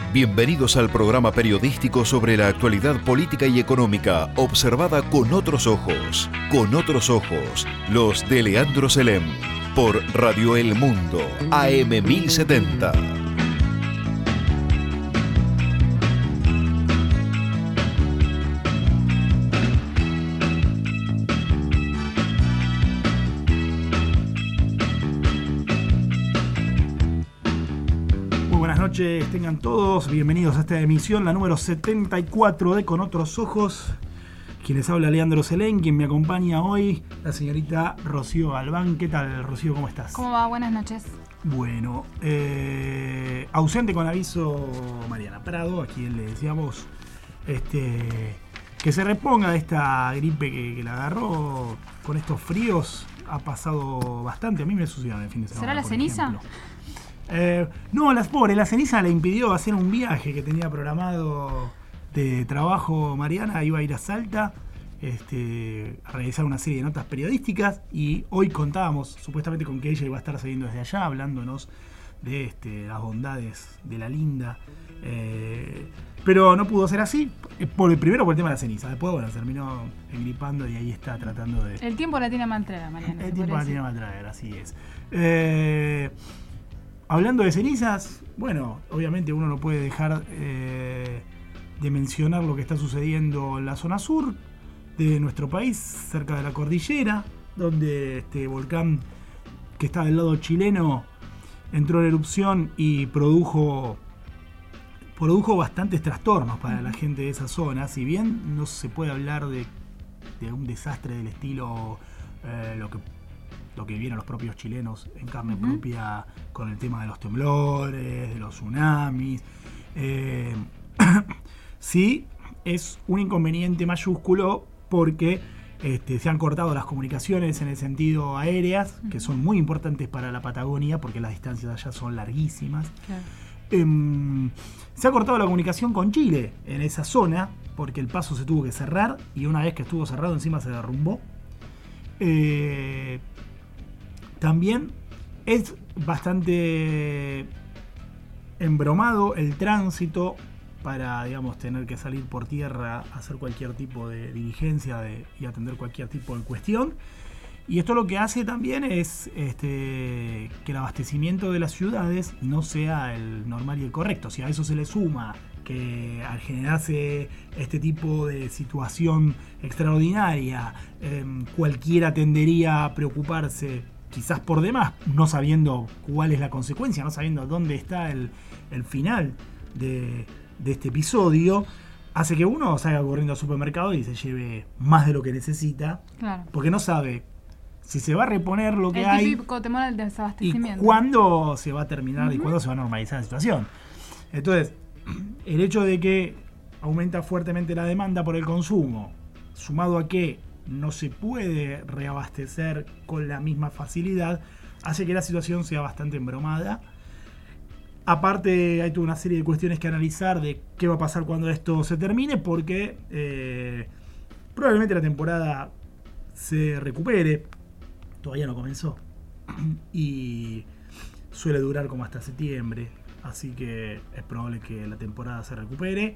Bienvenidos al programa periodístico sobre la actualidad política y económica, observada con otros ojos. Con otros ojos, los de Leandro Selem, por Radio El Mundo, AM 1070. Tengan todos bienvenidos a esta emisión, la número 74 de Con Otros Ojos. Quienes habla Leandro Selén, quien me acompaña hoy, la señorita Rocío Galván. ¿Qué tal, Rocío? ¿Cómo estás? ¿Cómo va? Buenas noches. Bueno, ausente con aviso Mariana Prado, a quien le decíamos que se reponga de esta gripe que la agarró con estos fríos. Ha pasado bastante, a mí me sucedió el fin de semana. ¿Será la ceniza? Ejemplo. No, la ceniza le impidió hacer un viaje que tenía programado de trabajo. Mariana iba a ir a Salta a realizar una serie de notas periodísticas y hoy contábamos supuestamente con que ella iba a estar saliendo desde allá hablándonos de las bondades de la linda, pero no pudo ser así, primero por el tema de la ceniza. Después bueno, terminó engripando y ahí está tratando de... El tiempo la tiene a mal traer, Mariana. El tiempo la tiene a mal traer, así es. Hablando de cenizas, bueno, obviamente uno no puede dejar de mencionar lo que está sucediendo en la zona sur de nuestro país, cerca de la cordillera, donde este volcán que está del lado chileno entró en erupción y produjo bastantes trastornos para la gente de esa zona. Si bien no se puede hablar de un desastre del estilo lo que vieron los propios chilenos en carne propia con el tema de los temblores, de los tsunamis. Sí, es un inconveniente mayúsculo porque se han cortado las comunicaciones en el sentido aéreas, que son muy importantes para la Patagonia porque las distancias allá son larguísimas. Claro. Se ha cortado la comunicación con Chile en esa zona porque el paso se tuvo que cerrar y una vez que estuvo cerrado encima se derrumbó. También es bastante embromado el tránsito para, digamos, tener que salir por tierra a hacer cualquier tipo de diligencia y atender cualquier tipo de cuestión. Y esto lo que hace también es que el abastecimiento de las ciudades no sea el normal y el correcto. Si a eso se le suma que al generarse este tipo de situación extraordinaria, cualquiera tendería a preocuparse quizás por demás, no sabiendo cuál es la consecuencia, no sabiendo dónde está el final de este episodio, hace que uno salga corriendo al supermercado y se lleve más de lo que necesita, claro, porque no sabe si se va a reponer lo que hay, el típico temor al desabastecimiento, y cuándo se va a terminar y cuándo se va a normalizar la situación. Entonces, el hecho de que aumenta fuertemente la demanda por el consumo, sumado a que no se puede reabastecer con la misma facilidad, hace que la situación sea bastante embromada. Aparte, hay toda una serie de cuestiones que analizar de qué va a pasar cuando esto se termine, porque probablemente la temporada se recupere. Todavía no comenzó y suele durar como hasta septiembre, así que es probable que la temporada se recupere.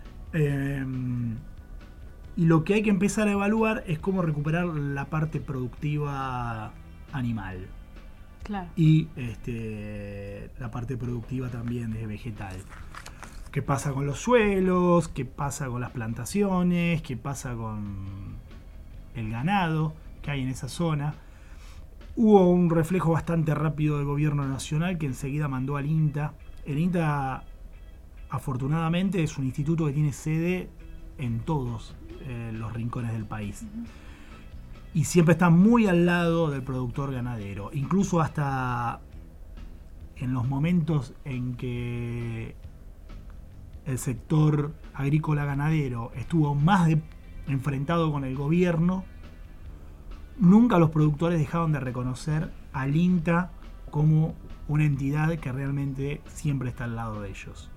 Y lo que hay que empezar a evaluar es cómo recuperar la parte productiva animal. Claro. Y la parte productiva también de vegetal. ¿Qué pasa con los suelos? ¿Qué pasa con las plantaciones? ¿Qué pasa con el ganado que hay en esa zona? Hubo un reflejo bastante rápido del gobierno nacional que enseguida mandó al INTA. El INTA, afortunadamente, es un instituto que tiene sede en todos los rincones del país. Y siempre está muy al lado del productor ganadero. Incluso hasta en los momentos en que el sector agrícola ganadero estuvo más enfrentado con el gobierno, nunca los productores dejaron de reconocer al INTA como una entidad que realmente siempre está al lado de ellos.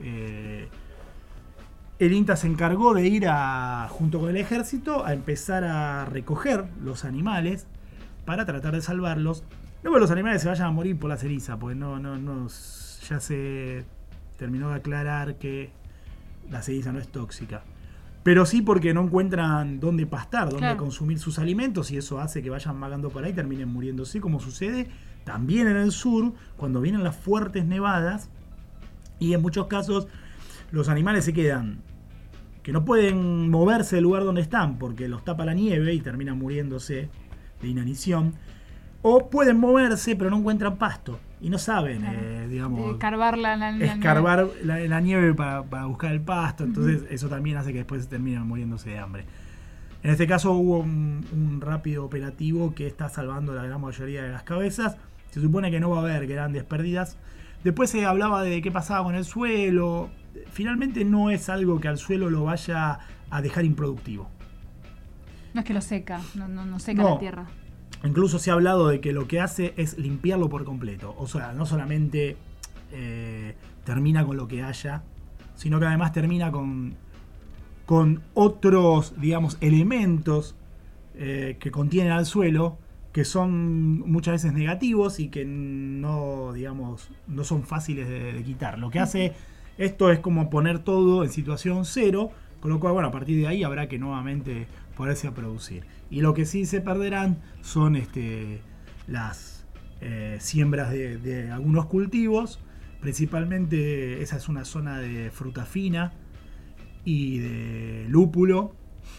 El INTA se encargó de ir junto con el ejército a empezar a recoger los animales para tratar de salvarlos. No que los animales se vayan a morir por la ceniza, porque no ya se terminó de aclarar que la ceniza no es tóxica. Pero sí porque no encuentran dónde pastar, dónde consumir sus alimentos, y eso hace que vayan vagando por ahí y terminen muriéndose, como sucede también en el sur, cuando vienen las fuertes nevadas, y en muchos casos los animales se quedan, que no pueden moverse del lugar donde están porque los tapa la nieve y terminan muriéndose de inanición, o pueden moverse pero no encuentran pasto y no saben, escarbar la nieve para buscar el pasto. Entonces eso también hace que después se terminen muriéndose de hambre. En este caso hubo un rápido operativo que está salvando la gran mayoría de las cabezas. Se supone que no va a haber grandes pérdidas. Después se hablaba de qué pasaba con el suelo. Finalmente no es algo que al suelo lo vaya a dejar improductivo. No es que lo seca, no seca la tierra. Incluso se ha hablado de que lo que hace es limpiarlo por completo. O sea, no solamente termina con lo que haya, sino que además termina con otros, digamos, elementos que contienen al suelo, que son muchas veces negativos y que no son fáciles de quitar. Lo que hace esto es como poner todo en situación cero, con lo cual, bueno, a partir de ahí habrá que nuevamente ponerse a producir. Y lo que sí se perderán son las siembras de algunos cultivos. Principalmente esa es una zona de fruta fina y de lúpulo.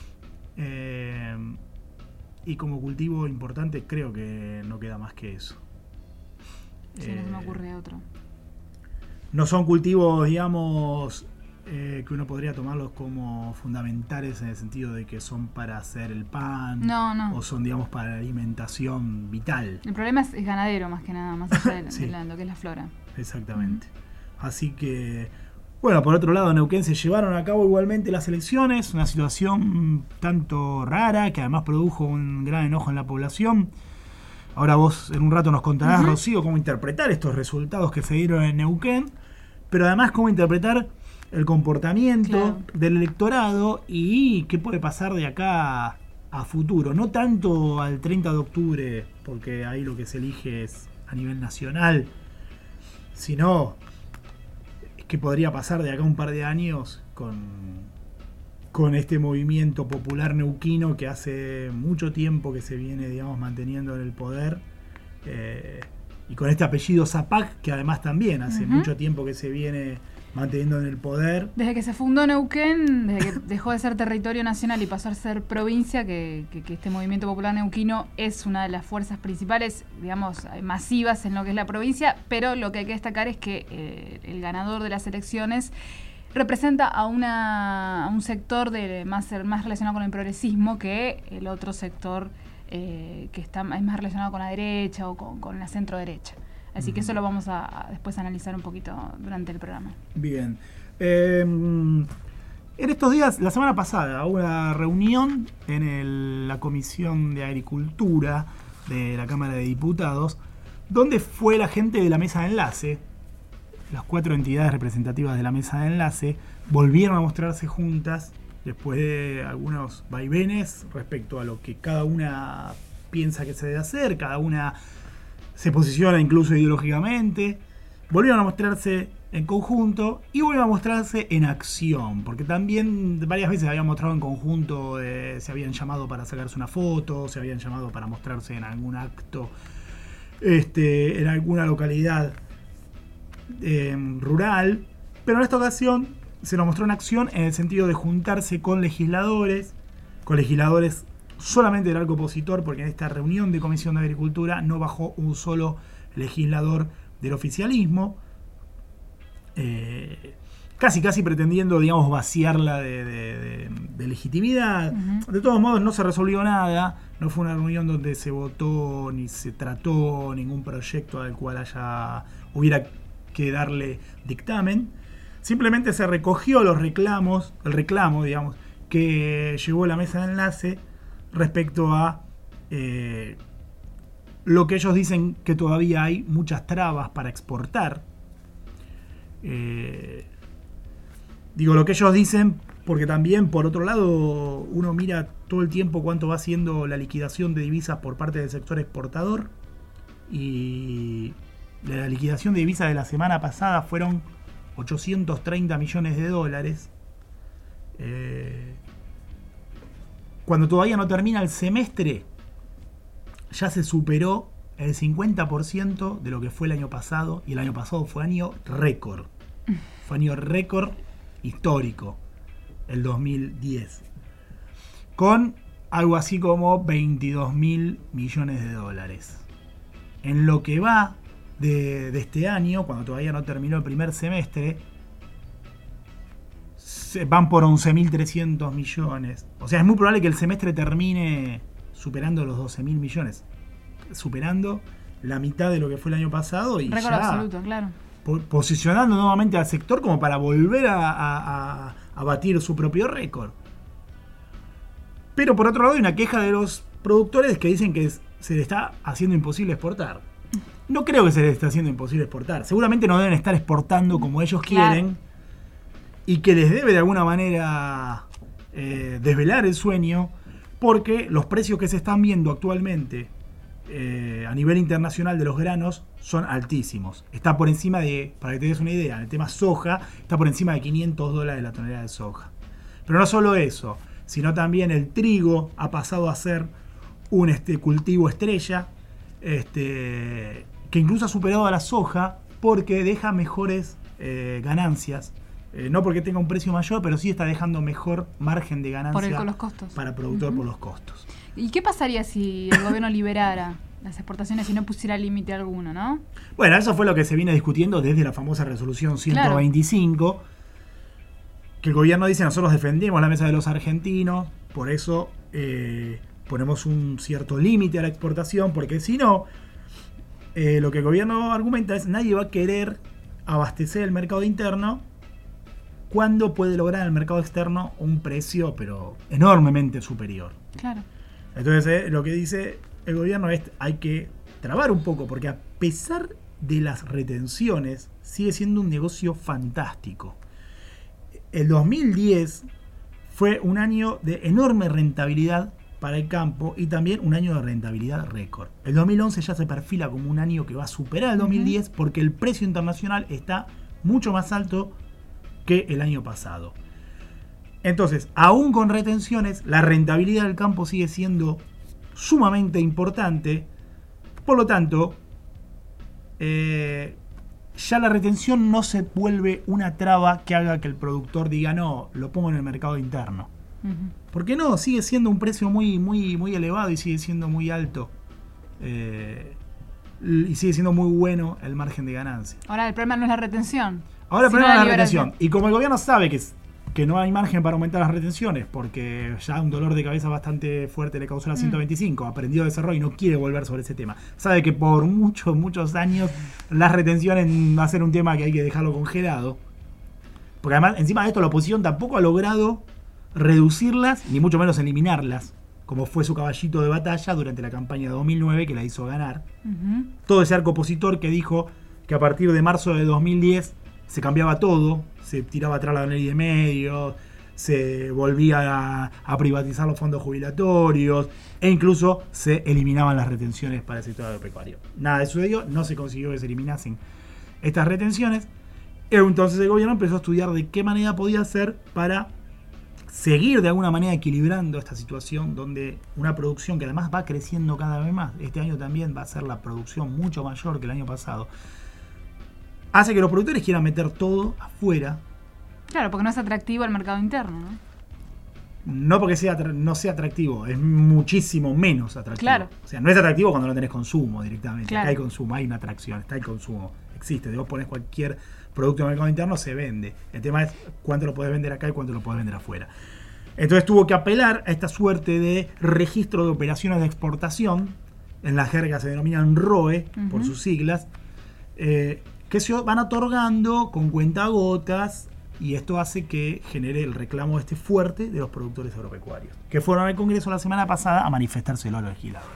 Y como cultivo importante creo que no queda más que eso. Sí, no se me ocurre otro. No son cultivos, digamos, que uno podría tomarlos como fundamentales en el sentido de que son para hacer el pan. No. O son, digamos, para la alimentación vital. El problema es ganadero más que nada, más allá de lo que es la flora. Exactamente. Así que, bueno, por otro lado, en Neuquén se llevaron a cabo igualmente las elecciones, una situación tanto rara que además produjo un gran enojo en la población. Ahora vos en un rato nos contarás, Rocío, cómo interpretar estos resultados que se dieron en Neuquén, pero además cómo interpretar el comportamiento del electorado y qué puede pasar de acá a futuro. No tanto al 30 de octubre, porque ahí lo que se elige es a nivel nacional, sino qué podría pasar de acá a un par de años con este movimiento popular neuquino que hace mucho tiempo que se viene, digamos, manteniendo en el poder, y con este apellido Zapac, que además también hace mucho tiempo que se viene manteniendo en el poder. Desde que se fundó Neuquén, desde que dejó de ser territorio nacional y pasó a ser provincia, que este movimiento popular neuquino es una de las fuerzas principales, digamos, masivas en lo que es la provincia, pero lo que hay que destacar es que el ganador de las elecciones representa a un sector más relacionado con el progresismo que el otro sector que es más relacionado con la derecha o con la centro derecha. Así que eso lo vamos a después analizar un poquito durante el programa. Bien. En estos días, la semana pasada, hubo una reunión en la Comisión de Agricultura de la Cámara de Diputados, donde fue la gente de la mesa de enlace. Las 4 entidades representativas de la mesa de enlace volvieron a mostrarse juntas después de algunos vaivenes respecto a lo que cada una piensa que se debe hacer, cada una se posiciona incluso ideológicamente. Volvieron a mostrarse en conjunto y volvieron a mostrarse en acción, porque también varias veces habían mostrado en conjunto, se habían llamado para sacarse una foto, se habían llamado para mostrarse en algún acto, en alguna localidad rural, pero en esta ocasión se nos mostró en acción en el sentido de juntarse con legisladores solamente del arco opositor, porque en esta reunión de Comisión de Agricultura no bajó un solo legislador del oficialismo, casi pretendiendo, digamos, vaciarla de legitimidad. De todos modos no se resolvió nada, no fue una reunión donde se votó ni se trató ningún proyecto al cual hubiera que darle dictamen. Simplemente se recogió el reclamo, digamos, que llevó la mesa de enlace respecto a lo que ellos dicen que todavía hay muchas trabas para exportar. Digo lo que ellos dicen porque también, por otro lado, uno mira todo el tiempo cuánto va siendo la liquidación de divisas por parte del sector exportador, y la liquidación de divisas de la semana pasada fueron 830 millones de dólares. Cuando todavía no termina el semestre, ya se superó el 50% de lo que fue el año pasado, y el año pasado fue año récord. Fue año récord histórico, el 2010. Con algo así como 22.000 millones de dólares. En lo que va de este año, cuando todavía no terminó el primer semestre, van por 11.300 millones. O sea, es muy probable que el semestre termine superando los 12.000 millones. Superando la mitad de lo que fue el año pasado y récord ya absoluto, claro. Posicionando nuevamente al sector como para volver a batir su propio récord. Pero por otro lado hay una queja de los productores que dicen que se le está haciendo imposible exportar. No creo que se les esté haciendo imposible exportar. Seguramente no deben estar exportando como ellos quieren, y que les debe de alguna manera desvelar el sueño, porque los precios que se están viendo actualmente a nivel internacional de los granos son altísimos. Está por encima de, para que te des una idea, en el tema soja, está por encima de $500 la tonelada de soja. Pero no solo eso, sino también el trigo ha pasado a ser un cultivo estrella, que incluso ha superado a la soja porque deja mejores ganancias. No porque tenga un precio mayor, pero sí está dejando mejor margen de ganancia con los costos. Para el productor por los costos. ¿Y qué pasaría si el gobierno liberara las exportaciones y no pusiera límite alguno, no? Bueno, eso fue lo que se viene discutiendo desde la famosa resolución 125, claro, que el gobierno dice: nosotros defendemos la mesa de los argentinos, por eso ponemos un cierto límite a la exportación, porque si no, lo que el gobierno argumenta es: nadie va a querer abastecer el mercado interno cuando puede lograr en el mercado externo un precio pero enormemente superior. Claro. Entonces lo que dice el gobierno es: hay que trabar un poco, porque a pesar de las retenciones sigue siendo un negocio fantástico. El 2010 fue un año de enorme rentabilidad para el campo y también un año de rentabilidad récord. El 2011 ya se perfila como un año que va a superar el 2010 porque el precio internacional está mucho más alto que el año pasado. Entonces, aún con retenciones, la rentabilidad del campo sigue siendo sumamente importante. Por lo tanto, ya la retención no se vuelve una traba que haga que el productor diga: no, lo pongo en el mercado interno. Porque no, sigue siendo un precio muy, muy, muy elevado y sigue siendo muy alto. Y sigue siendo muy bueno el margen de ganancia. Ahora el problema no es la retención. Ahora el problema es la retención. Y como el gobierno sabe que no hay margen para aumentar las retenciones, porque ya un dolor de cabeza bastante fuerte le causó la 125, aprendió de cerro y no quiere volver sobre ese tema. Sabe que por muchos años las retenciones va a ser un tema que hay que dejarlo congelado. Porque además, encima de esto, la oposición tampoco ha logrado reducirlas, ni mucho menos eliminarlas, como fue su caballito de batalla durante la campaña de 2009, que la hizo ganar. Todo ese arco opositor que dijo que a partir de marzo de 2010 se cambiaba todo, se tiraba atrás la ley de medios, se volvía a privatizar los fondos jubilatorios e incluso se eliminaban las retenciones para el sector agropecuario. Nada de sucedió, no se consiguió que se eliminasen estas retenciones. Entonces el gobierno empezó a estudiar de qué manera podía hacer para seguir de alguna manera equilibrando esta situación, donde una producción que además va creciendo cada vez más, este año también va a ser la producción mucho mayor que el año pasado, hace que los productores quieran meter todo afuera. Claro, porque no es atractivo el mercado interno, ¿no? No porque no sea atractivo, es muchísimo menos atractivo. Claro. O sea, no es atractivo cuando no tenés consumo directamente. Claro. Acá hay consumo, hay una atracción, está el consumo, existe. Si vos ponés cualquier producto en el mercado interno, se vende. El tema es cuánto lo podés vender acá y cuánto lo podés vender afuera. Entonces tuvo que apelar a esta suerte de registro de operaciones de exportación, en la jerga se denominan ROE, por sus siglas, que se van otorgando con cuentagotas, y esto hace que genere el reclamo fuerte de los productores agropecuarios, que fueron al Congreso la semana pasada a manifestárselo a los legisladores.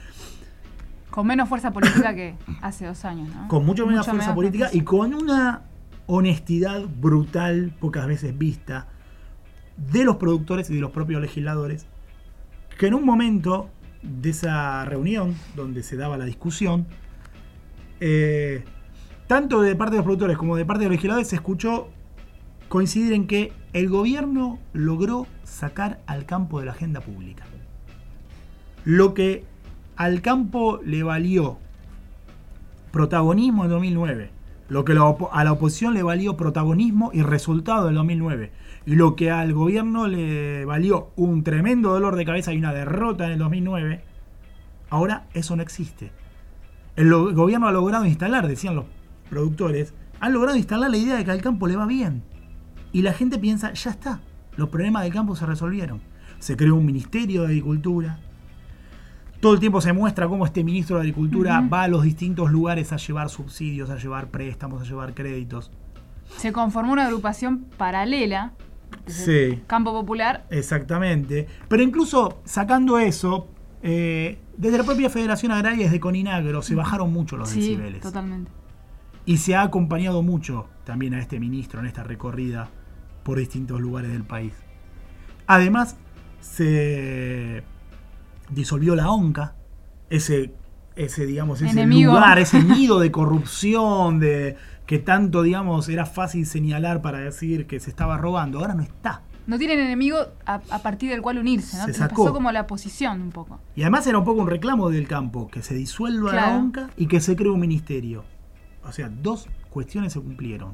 Con menos fuerza política que hace 2 años, ¿no? Con mucho menos fuerza política y con una honestidad brutal, pocas veces vista, de los productores y de los propios legisladores, que en un momento de esa reunión donde se daba la discusión, tanto de parte de los productores como de parte de los legisladores se escuchó coincidir en que el gobierno logró sacar al campo de la agenda pública. Lo que al campo le valió protagonismo en 2009, lo que a la oposición le valió protagonismo y resultado del 2009, y lo que al gobierno le valió un tremendo dolor de cabeza y una derrota en el 2009, ahora eso no existe. El gobierno ha logrado instalar, decían los productores, han logrado instalar la idea de que al campo le va bien. Y la gente piensa, ya está, los problemas del campo se resolvieron. Se creó un ministerio de Agricultura. Todo el tiempo se muestra cómo este ministro de Agricultura va a los distintos lugares a llevar subsidios, a llevar préstamos, a llevar créditos. Se conformó una agrupación paralela, sí, Campo Popular. Exactamente. Pero incluso sacando eso, desde la propia Federación Agraria, desde Coninagro, se bajaron mucho los decibeles. Totalmente. Y se ha acompañado mucho también a este ministro en esta recorrida por distintos lugares del país. Además, se disolvió la ONCA, ese lugar, ese nido de corrupción, de que tanto, digamos, era fácil señalar para decir que se estaba robando. Ahora no está. No tienen enemigo a partir del cual unirse, ¿no? Se sacó. Pasó como la oposición un poco. Y además era un poco un reclamo del campo, que se disuelva la ONCA y que se cree un ministerio. O sea, dos cuestiones se cumplieron.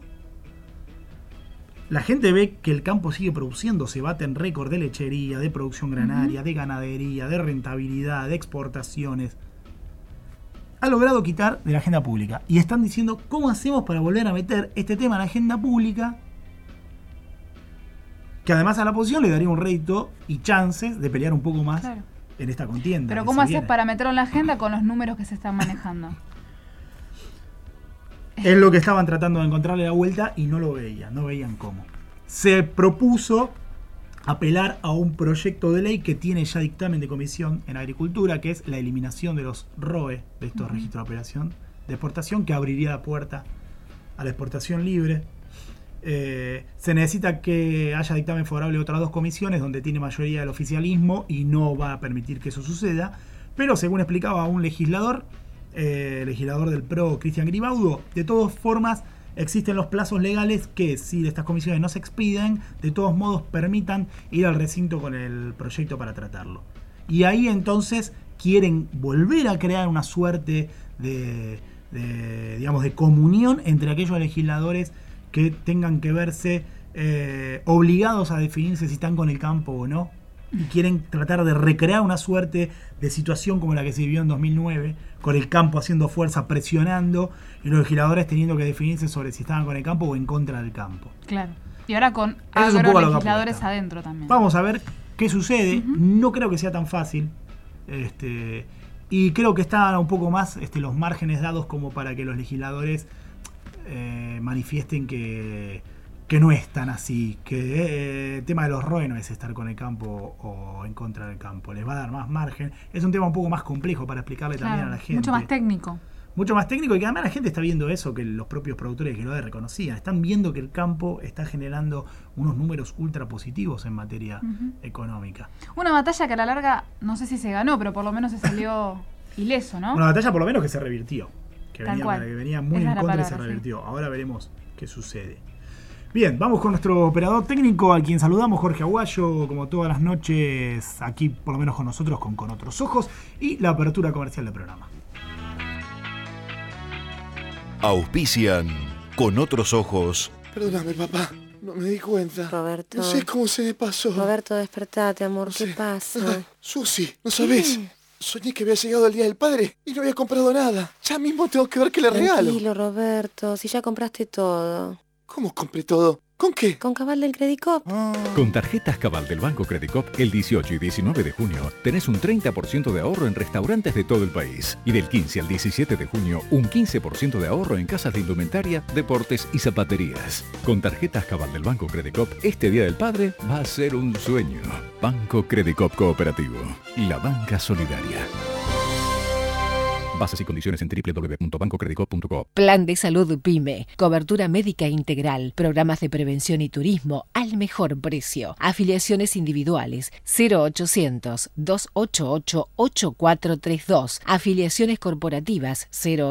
La gente ve que el campo sigue produciendo, se baten récord de lechería, de producción granaria, de ganadería, de rentabilidad, de exportaciones. Ha logrado quitar de la agenda pública. Y están diciendo, ¿cómo hacemos para volver a meter este tema en la agenda pública? Que además a la oposición le daría un rédito y chances de pelear un poco más en esta contienda. Pero ¿cómo haces para meterlo en la agenda con los números que se están manejando? Es lo que estaban tratando de encontrarle la vuelta y no lo veían, no veían cómo. Se propuso apelar a un proyecto de ley que tiene ya dictamen de comisión en Agricultura, que es la eliminación de los ROE, de estos registros de operación de exportación, que abriría la puerta a la exportación libre. Se necesita que haya dictamen favorable de otras dos comisiones donde tiene mayoría el oficialismo y no va a permitir que eso suceda, pero según explicaba un legislador del PRO, Cristian Gribaudo, de todas formas existen los plazos legales que, si estas comisiones no se expiden, de todos modos permitan ir al recinto con el proyecto para tratarlo. Y ahí entonces quieren volver a crear una suerte de comunión entre aquellos legisladores que tengan que verse obligados a definirse si están con el campo o no, y quieren tratar de recrear una suerte de situación como la que se vivió en 2009, con el campo haciendo fuerza, presionando, y los legisladores teniendo que definirse sobre si estaban con el campo o en contra del campo. Claro. Y ahora con agrolegisladores adentro también. Vamos a ver qué sucede. No creo que sea tan fácil. Y creo que están un poco más los márgenes dados como para que los legisladores manifiesten que no es tan así, que el tema de los ROE no es estar con el campo o en contra del campo, les va a dar más margen. Es un tema un poco más complejo para explicarle también a la gente. Mucho más técnico. Mucho más técnico, y que además la gente está viendo eso, que los propios productores que lo reconocían, están viendo que el campo está generando unos números ultra positivos en materia económica. Una batalla que a la larga, no sé si se ganó, pero por lo menos se salió ileso, ¿no? Una batalla por lo menos que se revirtió, que venía muy en contra y se revirtió. Sí. Ahora veremos qué sucede. Bien, vamos con nuestro operador técnico, a quien saludamos, Jorge Aguayo, como todas las noches, aquí por lo menos con nosotros, con Otros Ojos, y la apertura comercial del programa. Auspician Con Otros Ojos. Perdóname, papá, no me di cuenta. Roberto. No sé cómo se me pasó. Roberto, despertate, amor, ¿qué pasa? Susi, ¿no sabés? Soñé que había llegado el Día del Padre y no había comprado nada. Ya mismo tengo que ver qué le regalo. Tranquilo, Roberto, si ya compraste todo. ¿Cómo compré todo? ¿Con qué? Con Cabal del Credicop. Con tarjetas Cabal del Banco Credicop, el 18 y 19 de junio tenés un 30% de ahorro en restaurantes de todo el país. Y del 15 al 17 de junio, un 15% de ahorro en casas de indumentaria, deportes y zapaterías. Con tarjetas Cabal del Banco Credicop, este Día del Padre va a ser un sueño. Banco Credicop Cooperativo, la banca solidaria. Bases y condiciones en www.bancocredicop.co. Plan de salud PYME, cobertura médica integral, programas de prevención y turismo al mejor precio. Afiliaciones individuales 0800-288-8432. Afiliaciones corporativas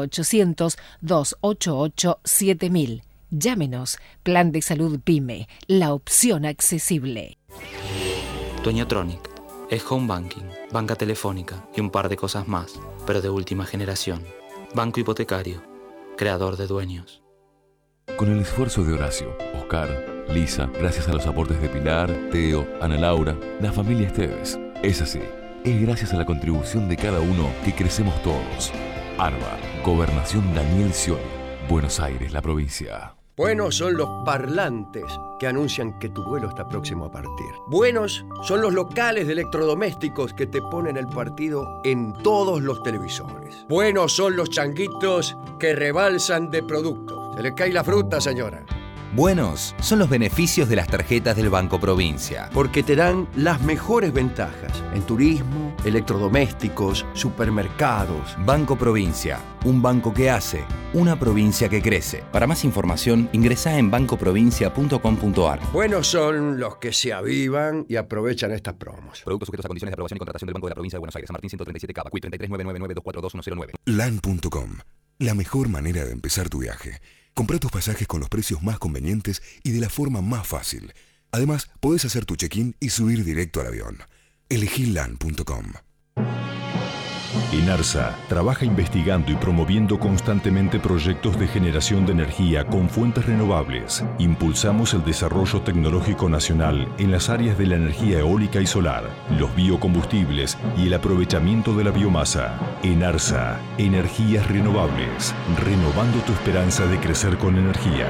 0800-288-7000. Llámenos. Plan de salud PYME, la opción accesible. Dueñotronic es home banking, banca telefónica y un par de cosas más, pero de última generación. Banco hipotecario, creador de dueños. Con el esfuerzo de Horacio, Oscar, Lisa, gracias a los aportes de Pilar, Teo, Ana Laura, la familia Esteves. Es así. Es gracias a la contribución de cada uno que crecemos todos. ARBA, Gobernación Daniel Scioli, Buenos Aires, la provincia. Buenos son los parlantes que anuncian que tu vuelo está próximo a partir. Buenos son los locales de electrodomésticos que te ponen el partido en todos los televisores. Buenos son los changuitos que rebalsan de productos. Se le cae la fruta, señora. Buenos son los beneficios de las tarjetas del Banco Provincia. Porque te dan las mejores ventajas en turismo, electrodomésticos, supermercados. Banco Provincia, un banco que hace, una provincia que crece. Para más información, ingresá en bancoprovincia.com.ar. Buenos son los que se avivan y aprovechan estas promos. Productos sujetos a condiciones de aprobación y contratación del Banco de la Provincia de Buenos Aires. San Martín 137 Cava, CUI 339992421009. LAN.com, la mejor manera de empezar tu viaje. Comprá tus pasajes con los precios más convenientes y de la forma más fácil. Además, podés hacer tu check-in y subir directo al avión. Elegí LAN.com. ENARSA trabaja investigando y promoviendo constantemente proyectos de generación de energía con fuentes renovables. Impulsamos el desarrollo tecnológico nacional en las áreas de la energía eólica y solar, los biocombustibles y el aprovechamiento de la biomasa. ENARSA, energías renovables, renovando tu esperanza de crecer con energía.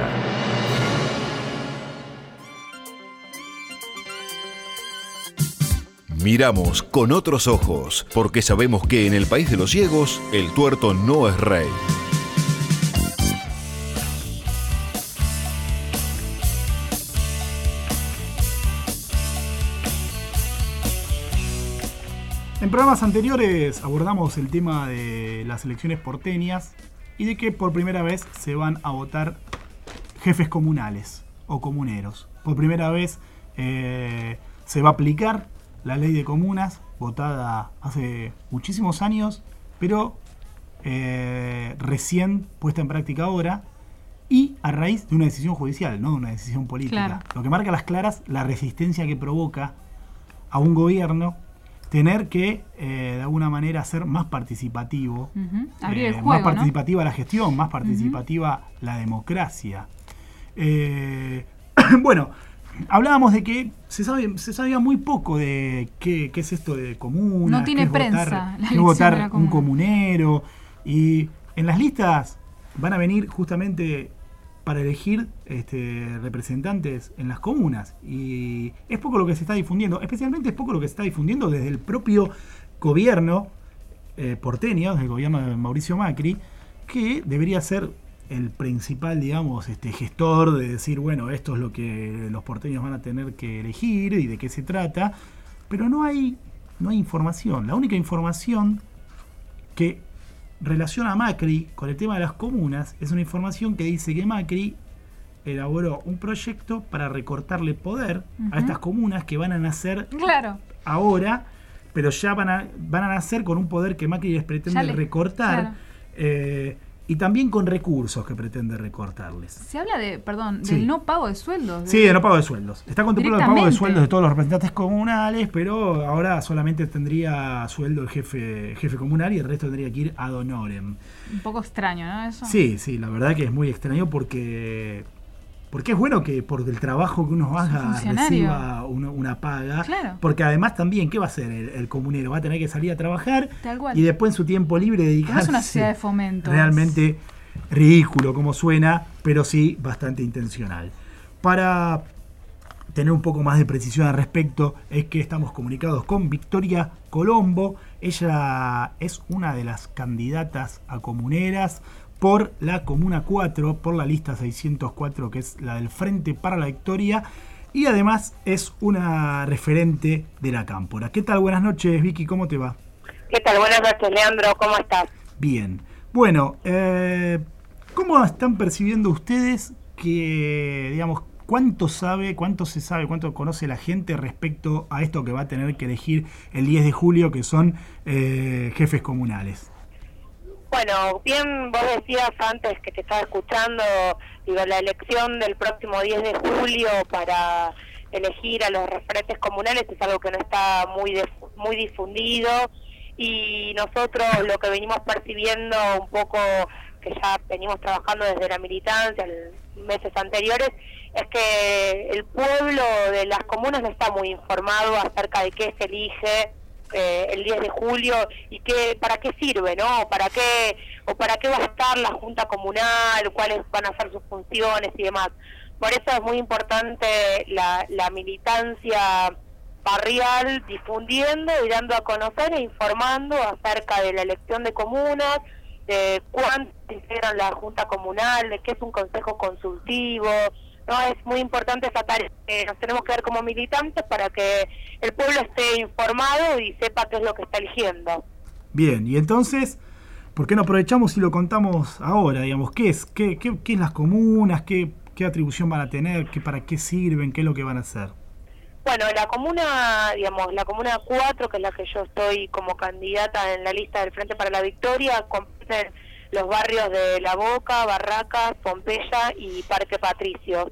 Miramos con otros ojos, porque sabemos que en el país de los ciegos, el tuerto no es rey. En programas anteriores abordamos el tema de las elecciones porteñas y de que por primera vez se van a votar jefes comunales o comuneros. Por primera vez se va a aplicar la ley de comunas, votada hace muchísimos años, pero recién puesta en práctica ahora, y a raíz de una decisión judicial, no de una decisión política. Claro. Lo que marca a las claras la resistencia que provoca a un gobierno tener que, de alguna manera, ser más participativo, abrir el juego, más participativa, ¿no? La gestión, más participativa la democracia. Bueno, hablábamos de que se sabía muy poco de qué es esto de comuna. No tiene prensa. Votar un comunero. Y en las listas van a venir justamente para elegir representantes en las comunas. Y es poco lo que se está difundiendo. Especialmente es poco lo que se está difundiendo desde el propio gobierno porteño, desde el gobierno de Mauricio Macri, que debería ser el principal, digamos, gestor de decir, bueno, esto es lo que los porteños van a tener que elegir y de qué se trata, pero no hay información. La única información que relaciona a Macri con el tema de las comunas es una información que dice que Macri elaboró un proyecto para recortarle poder a estas comunas que van a nacer ahora, pero ya van a nacer con un poder que Macri les pretende recortar. Y también con recursos que pretende recortarles. Se habla del no pago de sueldos. Sí, de no pago de sueldos. Está contemplado el pago de sueldos de todos los representantes comunales, pero ahora solamente tendría sueldo el jefe comunal y el resto tendría que ir ad honorem. Un poco extraño, ¿no? Eso. Sí, la verdad que es muy extraño porque es bueno que por el trabajo que uno haga reciba una paga. Claro. Porque además también, ¿qué va a hacer el comunero? Va a tener que salir a trabajar y después en su tiempo libre dedicarse. No es una sociedad de fomento. Realmente ridículo como suena, pero sí bastante intencional. Para tener un poco más de precisión al respecto, es que estamos comunicados con Victoria Colombo. Ella es una de las candidatas a comuneras por la Comuna 4, por la lista 604, que es la del Frente para la Victoria, y además es una referente de la Cámpora. ¿Qué tal? Buenas noches, Vicky, ¿cómo te va? ¿Qué tal? Buenas noches, Leandro, ¿cómo estás? Bien. Bueno, ¿cómo están percibiendo ustedes que, digamos, cuánto se sabe, cuánto conoce la gente respecto a esto que va a tener que elegir el 10 de julio, que son jefes comunales? Bueno, bien vos decías antes que te estaba escuchando, digo, la elección del próximo 10 de julio para elegir a los referentes comunales es algo que no está muy difundido, y nosotros lo que venimos percibiendo un poco, que ya venimos trabajando desde la militancia en meses anteriores, es que el pueblo de las comunas no está muy informado acerca de qué se elige el 10 de julio y para qué sirve, ¿no? ¿Para qué va a estar la Junta Comunal? ¿Cuáles van a ser sus funciones y demás? Por eso es muy importante la militancia barrial, difundiendo y dando a conocer e informando acerca de la elección de comunas, de cuántos integran la Junta Comunal, de qué es un consejo consultivo. No, es muy importante esa tarea que nos tenemos que ver como militantes para que el pueblo esté informado y sepa qué es lo que está eligiendo. Bien, y entonces, ¿por qué no aprovechamos y lo contamos ahora? Digamos, ¿qué es las comunas? ¿Qué atribución van a tener? ¿Para qué sirven? ¿Qué es lo que van a hacer? Bueno, la comuna, digamos, la comuna 4, que es la que yo estoy como candidata en la lista del Frente para la Victoria, compiten los barrios de La Boca, Barracas, Pompeya y Parque Patricios.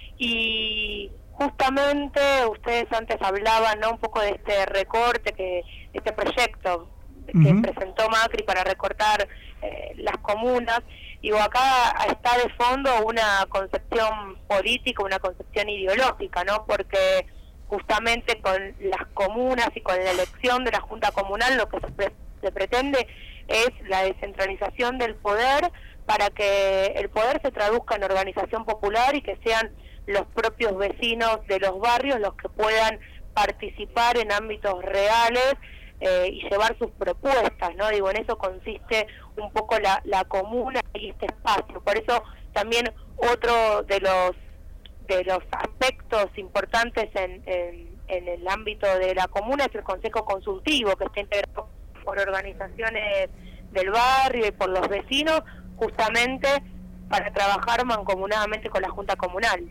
Y justamente ustedes antes hablaban, ¿no?, un poco de este recorte, este proyecto que presentó Macri para recortar las comunas. Digo, acá está de fondo una concepción política, una concepción ideológica, ¿no? Porque justamente con las comunas y con la elección de la Junta Comunal lo que se pretende es la descentralización del poder para que el poder se traduzca en organización popular y que sean los propios vecinos de los barrios los que puedan participar en ámbitos reales y llevar sus propuestas, ¿no? Digo, en eso consiste un poco la comuna y este espacio. Por eso también otro de los aspectos importantes en el ámbito de la comuna es el consejo consultivo, que está integrado por organizaciones del barrio y por los vecinos, justamente para trabajar mancomunadamente con la Junta Comunal.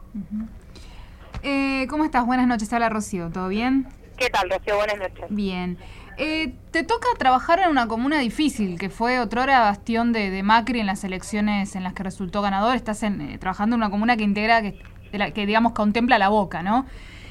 ¿Cómo estás? Buenas noches, habla Rocío, ¿todo bien? ¿Qué tal, Rocío? Buenas noches. Bien. Te toca trabajar en una comuna difícil, que fue otrora bastión de Macri en las elecciones en las que resultó ganador. Estás trabajando en una comuna que integra, que digamos contempla La Boca, ¿no?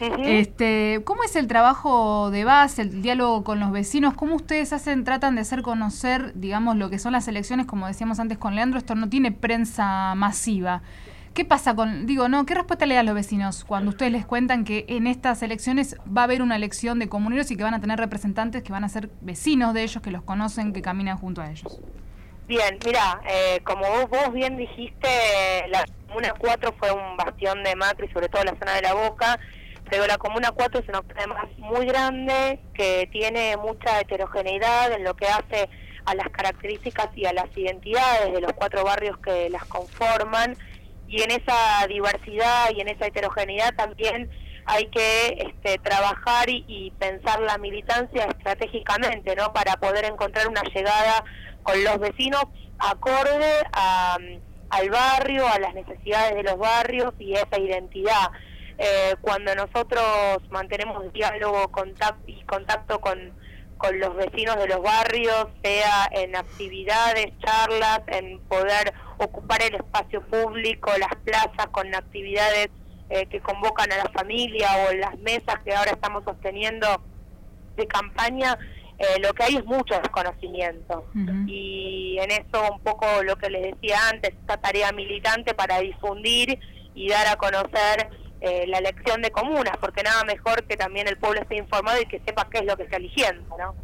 ¿Cómo es el trabajo de base, el diálogo con los vecinos? ¿Cómo ustedes tratan de hacer conocer, digamos, lo que son las elecciones? Como decíamos antes con Leandro, esto no tiene prensa masiva. ¿Qué pasa qué respuesta le dan a los vecinos cuando ustedes les cuentan que en estas elecciones va a haber una elección de comuneros y que van a tener representantes que van a ser vecinos de ellos, que los conocen, que caminan junto a ellos? Bien, mira, como vos bien dijiste, la Comuna 4 fue un bastión de Macri, sobre todo en la zona de La Boca, pero la Comuna 4 es una comuna muy grande que tiene mucha heterogeneidad en lo que hace a las características y a las identidades de los 4 barrios que las conforman, y en esa diversidad y en esa heterogeneidad también hay que trabajar y pensar la militancia estratégicamente, ¿no?, para poder encontrar una llegada con los vecinos acorde al barrio, a las necesidades de los barrios y esa identidad. Cuando nosotros mantenemos diálogo y contacto con los vecinos de los barrios, sea en actividades, charlas, en poder ocupar el espacio público, las plazas con actividades que convocan a la familia, o en las mesas que ahora estamos sosteniendo de campaña, lo que hay es mucho desconocimiento. Y en eso un poco lo que les decía antes, esta tarea militante para difundir y dar a conocer la elección de comunas, porque nada mejor que también el pueblo esté informado y que sepa qué es lo que está eligiendo, ¿no?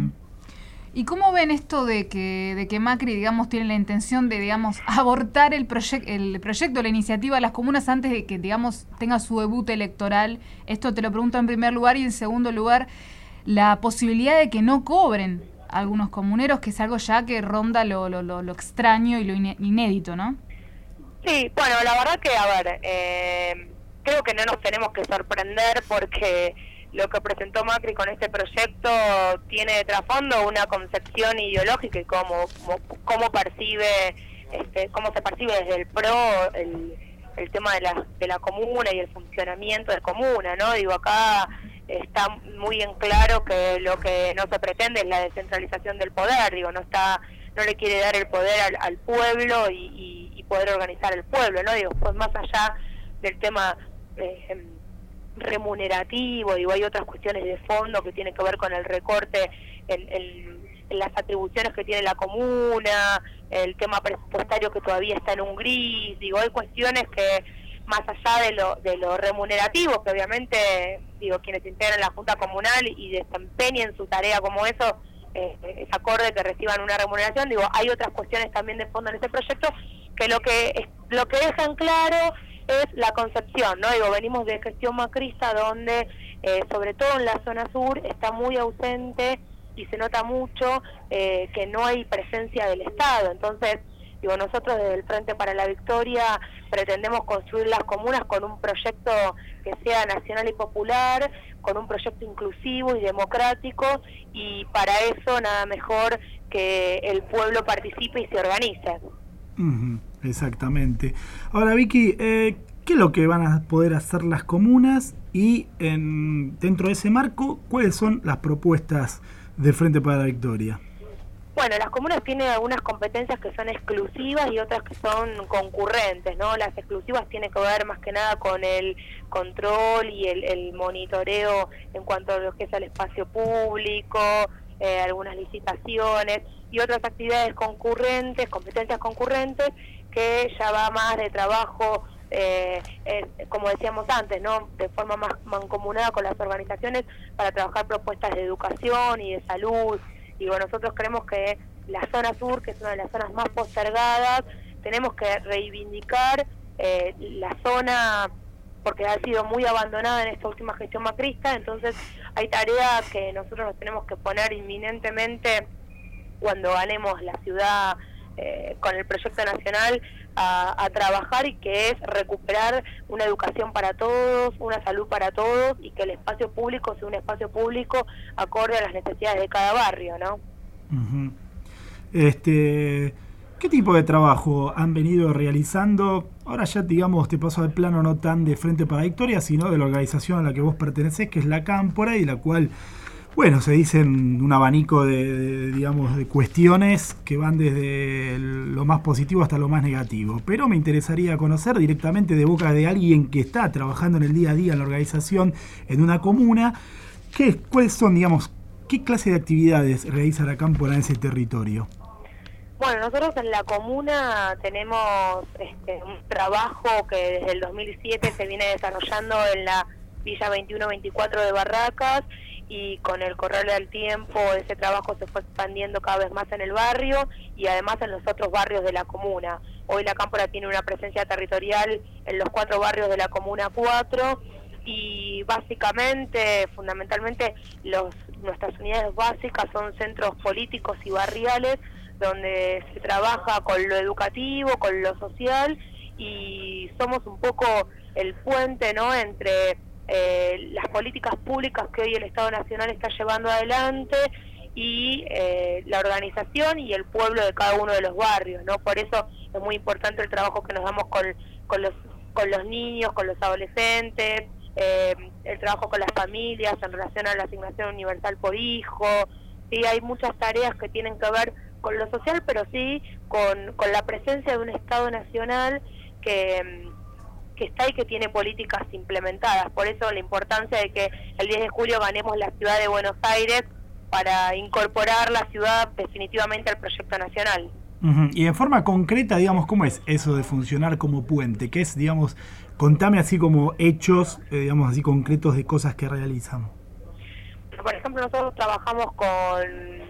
¿Y cómo ven esto de que Macri, digamos, tiene la intención de, digamos, abortar el proyecto, la iniciativa de las comunas antes de que, digamos, tenga su debut electoral? Esto te lo pregunto en primer lugar, y en segundo lugar, la posibilidad de que no cobren algunos comuneros, que es algo ya que ronda lo extraño y lo inédito, ¿no? Sí, bueno, la verdad que, creo que no nos tenemos que sorprender, porque lo que presentó Macri con este proyecto tiene de trasfondo una concepción ideológica y cómo percibe, cómo se percibe desde el PRO el tema de la comuna y el funcionamiento de comuna, ¿no? Digo, acá está muy en claro que lo que no se pretende es la descentralización del poder, digo, no le quiere dar el poder al pueblo y poder organizar el pueblo, ¿no? Digo, pues más allá del tema remunerativo, digo, hay otras cuestiones de fondo que tienen que ver con el recorte en las atribuciones que tiene la comuna, el tema presupuestario que todavía está en un gris, digo, hay cuestiones que más allá de lo remunerativo, que obviamente, digo, quienes integran la Junta Comunal y desempeñen su tarea como eso, es acorde que reciban una remuneración, digo, hay otras cuestiones también de fondo en este proyecto que lo que dejan claro es la concepción, ¿no? Digo, venimos de gestión macrista donde, sobre todo en la zona sur, está muy ausente y se nota mucho que no hay presencia del Estado. Entonces, digo, nosotros desde el Frente para la Victoria pretendemos construir las comunas con un proyecto que sea nacional y popular, con un proyecto inclusivo y democrático, y para eso nada mejor que el pueblo participe y se organice. Exactamente. Ahora, Vicky, ¿qué es lo que van a poder hacer las comunas? Y dentro de ese marco, ¿cuáles son las propuestas del Frente para la Victoria? Bueno, las comunas tienen algunas competencias que son exclusivas y otras que son concurrentes, ¿no? Las exclusivas tienen que ver más que nada con el control y el monitoreo en cuanto a lo que es el espacio público, algunas licitaciones y otras actividades concurrentes, competencias concurrentes, que ya va más de trabajo, como decíamos antes, ¿no? De forma más mancomunada con las organizaciones para trabajar propuestas de educación y de salud. Digo, nosotros creemos que la zona sur, que es una de las zonas más postergadas, tenemos que reivindicar la zona, porque ha sido muy abandonada en esta última gestión macrista. Entonces hay tareas que nosotros nos tenemos que poner inminentemente cuando ganemos la ciudad con el proyecto nacional a trabajar, y que es recuperar una educación para todos, una salud para todos, y que el espacio público sea un espacio público acorde a las necesidades de cada barrio, ¿no? ¿Qué tipo de trabajo han venido realizando? Ahora ya, digamos, te paso al plano no tan de Frente para la Victoria, sino de la organización a la que vos pertenecés, que es la Cámpora, y la cual, bueno, se dicen un abanico de cuestiones que van desde lo más positivo hasta lo más negativo. Pero me interesaría conocer directamente de boca de alguien que está trabajando en el día a día en la organización en una comuna, cuáles son, digamos, qué clase de actividades realiza la Cámpora en ese territorio. Bueno, nosotros en la comuna tenemos un trabajo que desde el 2007 se viene desarrollando en la Villa 21-24 de Barracas, y con el correr del tiempo ese trabajo se fue expandiendo cada vez más en el barrio y además en los otros barrios de la comuna. Hoy la Cámpora tiene una presencia territorial en los 4 barrios de la comuna 4, y básicamente, fundamentalmente, nuestras unidades básicas son centros políticos y barriales donde se trabaja con lo educativo, con lo social, y somos un poco el puente, ¿no?, entre las políticas públicas que hoy el Estado Nacional está llevando adelante y la organización y el pueblo de cada uno de los barrios, ¿no? Por eso es muy importante el trabajo que nos damos con los niños, con los adolescentes, el trabajo con las familias en relación a la asignación universal por hijo. Sí, hay muchas tareas que tienen que ver con lo social, pero sí con la presencia de un Estado Nacional que está y que tiene políticas implementadas. Por eso la importancia de que el 10 de julio ganemos la ciudad de Buenos Aires para incorporar la ciudad definitivamente al proyecto nacional. Y en forma concreta, digamos, ¿cómo es eso de funcionar como puente? ¿Qué es, digamos, contame así como hechos, digamos, así concretos de cosas que realizan? Por ejemplo, nosotros trabajamos con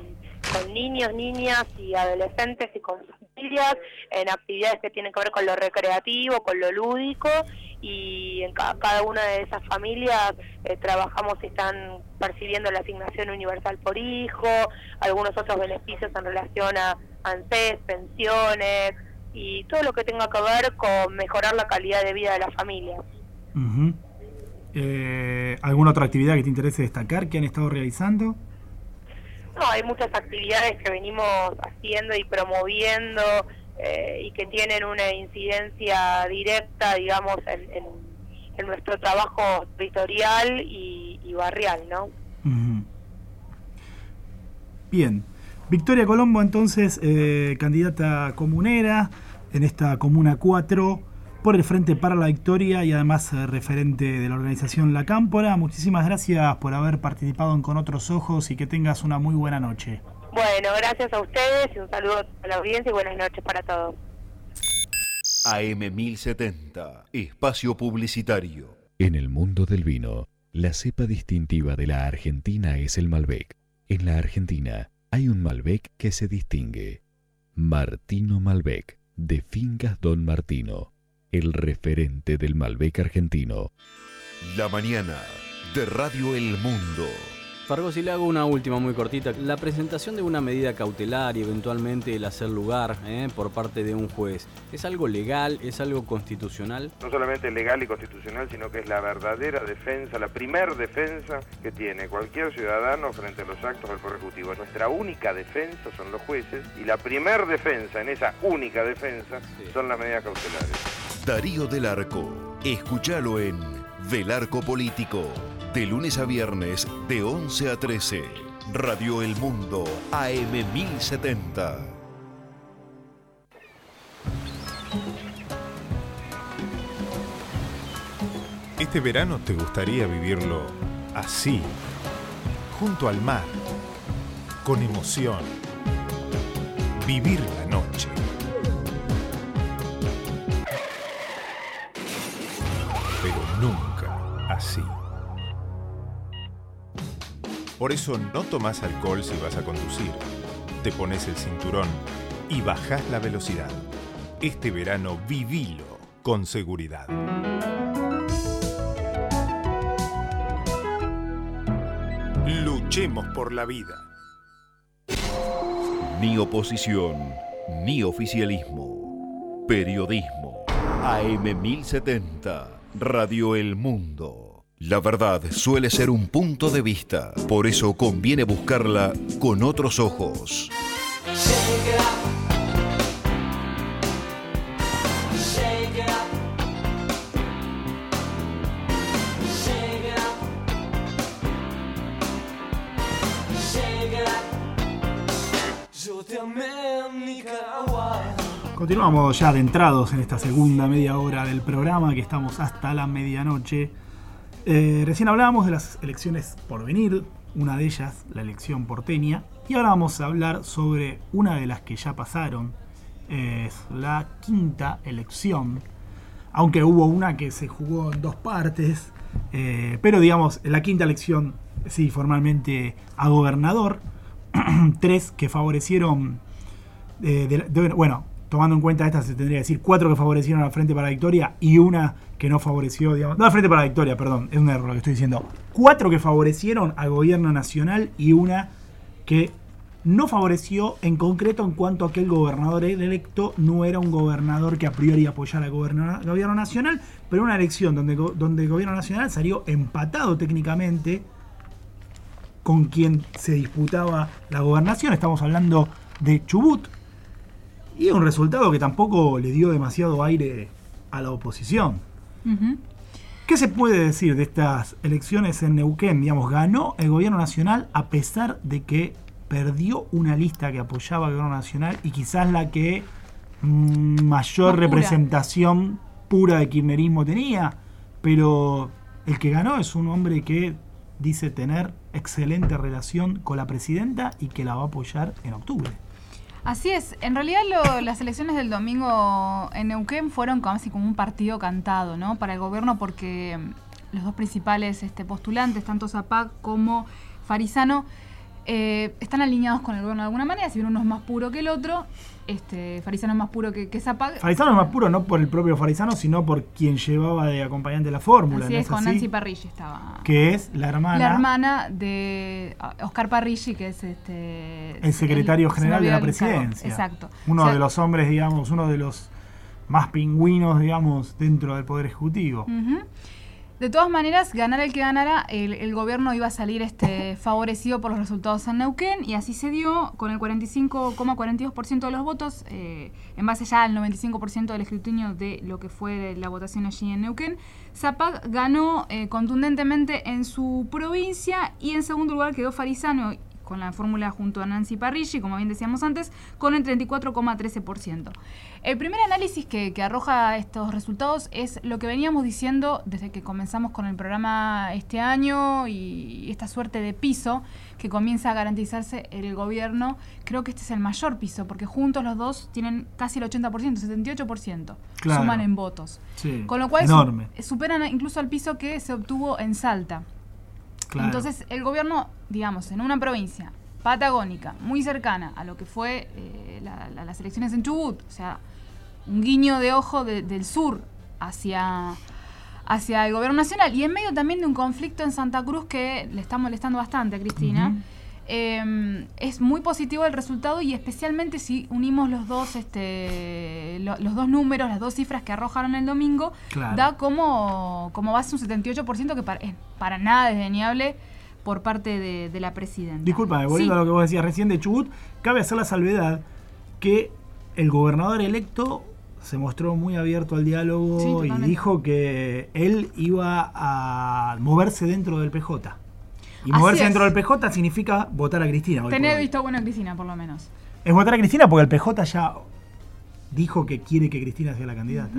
niños, niñas y adolescentes y con familias en actividades que tienen que ver con lo recreativo, con lo lúdico, y en cada una de esas familias trabajamos si están percibiendo la asignación universal por hijo, algunos otros beneficios en relación a ANSES, pensiones y todo lo que tenga que ver con mejorar la calidad de vida de las familias. ¿Alguna otra actividad que te interese destacar que han estado realizando? No, hay muchas actividades que venimos haciendo y promoviendo y que tienen una incidencia directa, digamos, en nuestro trabajo territorial y barrial, ¿no? Uh-huh. Bien. Victoria Colombo, entonces, candidata comunera en esta Comuna 4 por el Frente para la Victoria y además referente de la organización La Cámpora. Muchísimas gracias por haber participado en Con Otros Ojos y que tengas una muy buena noche. Bueno, gracias a ustedes y un saludo a la audiencia y buenas noches para todos. AM 1070, espacio publicitario. En el mundo del vino, la cepa distintiva de la Argentina es el Malbec. En la Argentina hay un Malbec que se distingue. Martino Malbec, de Fincas Don Martino, el referente del Malbec argentino. La mañana de Radio El Mundo. Fargo, si le hago una última muy cortita. La presentación de una medida cautelar y eventualmente el hacer lugar por parte de un juez, ¿es algo legal? ¿Es algo constitucional? No solamente legal y constitucional, sino que es la verdadera defensa, la primer defensa que tiene cualquier ciudadano frente a los actos del Poder Ejecutivo. Nuestra única defensa son los jueces y la primer defensa en esa única defensa son las medidas cautelares. Darío del Arco. Escúchalo en Del Arco Político. De lunes a viernes, de 11 a 13. Radio El Mundo, AM 1070. Este verano te gustaría vivirlo así, junto al mar, con emoción. Vivir la noche. Pero nunca así. Por eso no tomás alcohol si vas a conducir. Te pones el cinturón y bajás la velocidad. Este verano vivilo con seguridad. Luchemos por la vida. Ni oposición, ni oficialismo. Periodismo. AM 1070. Radio El Mundo. La verdad suele ser un punto de vista, por eso conviene buscarla con otros ojos. Continuamos ya adentrados en esta segunda media hora del programa, que estamos hasta la medianoche. Recién hablábamos de las elecciones por venir, una de ellas, la elección porteña, y ahora vamos a hablar sobre una de las que ya pasaron, es la quinta elección, aunque hubo una que se jugó en dos partes, pero digamos, la quinta elección, sí, formalmente a gobernador, tres que favorecieron, bueno, tomando en cuenta esta se tendría que decir 4 que favorecieron al Frente para la Victoria y una que no favoreció, digamos, no al Frente para la Victoria, perdón, es un error lo que estoy diciendo. 4 que favorecieron al gobierno nacional y una que no favoreció en concreto en cuanto a que el gobernador electo no era un gobernador que a priori apoyara al gobierno nacional, pero una elección donde el gobierno nacional salió empatado técnicamente con quien se disputaba la gobernación. Estamos hablando de Chubut. Y un resultado que tampoco le dio demasiado aire a la oposición. Uh-huh. ¿Qué se puede decir de estas elecciones en Neuquén? Digamos, ganó el gobierno nacional a pesar de que perdió una lista que apoyaba al gobierno nacional y quizás la que mayor representación pura de kirchnerismo tenía. Pero el que ganó es un hombre que dice tener excelente relación con la presidenta y que la va a apoyar en octubre. Así es, en realidad las elecciones del domingo en Neuquén fueron casi como un partido cantado, ¿no? Para el gobierno, porque los dos principales postulantes, tanto Zapag como Farizano, están alineados con el gobierno de alguna manera, si bien uno es más puro que el otro. Farizano es más puro que Zapag. Farizano es más puro no por el propio Farizano, sino por quien llevaba de acompañante la fórmula. Así es, con Nancy Parrilli estaba. Que es la hermana de Oscar Parrilli, que es el secretario general de la presidencia. Exacto. Uno de los hombres, digamos, uno de los más pingüinos, digamos, dentro del Poder Ejecutivo. Uh-huh. De todas maneras, ganara el que ganara, el gobierno iba a salir favorecido por los resultados en Neuquén, y así se dio con el 45,42% de los votos, en base ya al 95% del escrutinio de lo que fue la votación allí en Neuquén. Zapac ganó contundentemente en su provincia, y en segundo lugar quedó Farisano, con la fórmula junto a Nancy Parrilli, como bien decíamos antes, con el 34,13%. El primer análisis que arroja estos resultados es lo que veníamos diciendo desde que comenzamos con el programa este año, y esta suerte de piso que comienza a garantizarse el gobierno. Creo que este es el mayor piso, porque juntos los dos tienen casi el 80%, 78%, claro, suman en votos. Sí, con lo cual superan incluso al piso que se obtuvo en Salta. Claro. Entonces, el gobierno, digamos, en una provincia patagónica, muy cercana a lo que fue las elecciones en Chubut, o sea, un guiño de ojo del sur hacia el gobierno nacional, y en medio también de un conflicto en Santa Cruz que le está molestando bastante a Cristina. Es muy positivo el resultado, y especialmente si unimos los dos números, las dos cifras que arrojaron el domingo, claro, da como base un 78% que es para nada desdeñable por parte de la presidenta. Disculpa, volviendo a lo que vos decías recién de Chubut, cabe hacer la salvedad que el gobernador electo se mostró muy abierto al diálogo, y dijo que él iba a moverse dentro del PJ. Y moverse dentro del PJ significa votar a Cristina. Tener visto bueno a Cristina, por lo menos. Es votar a Cristina porque el PJ ya dijo que quiere que Cristina sea la candidata.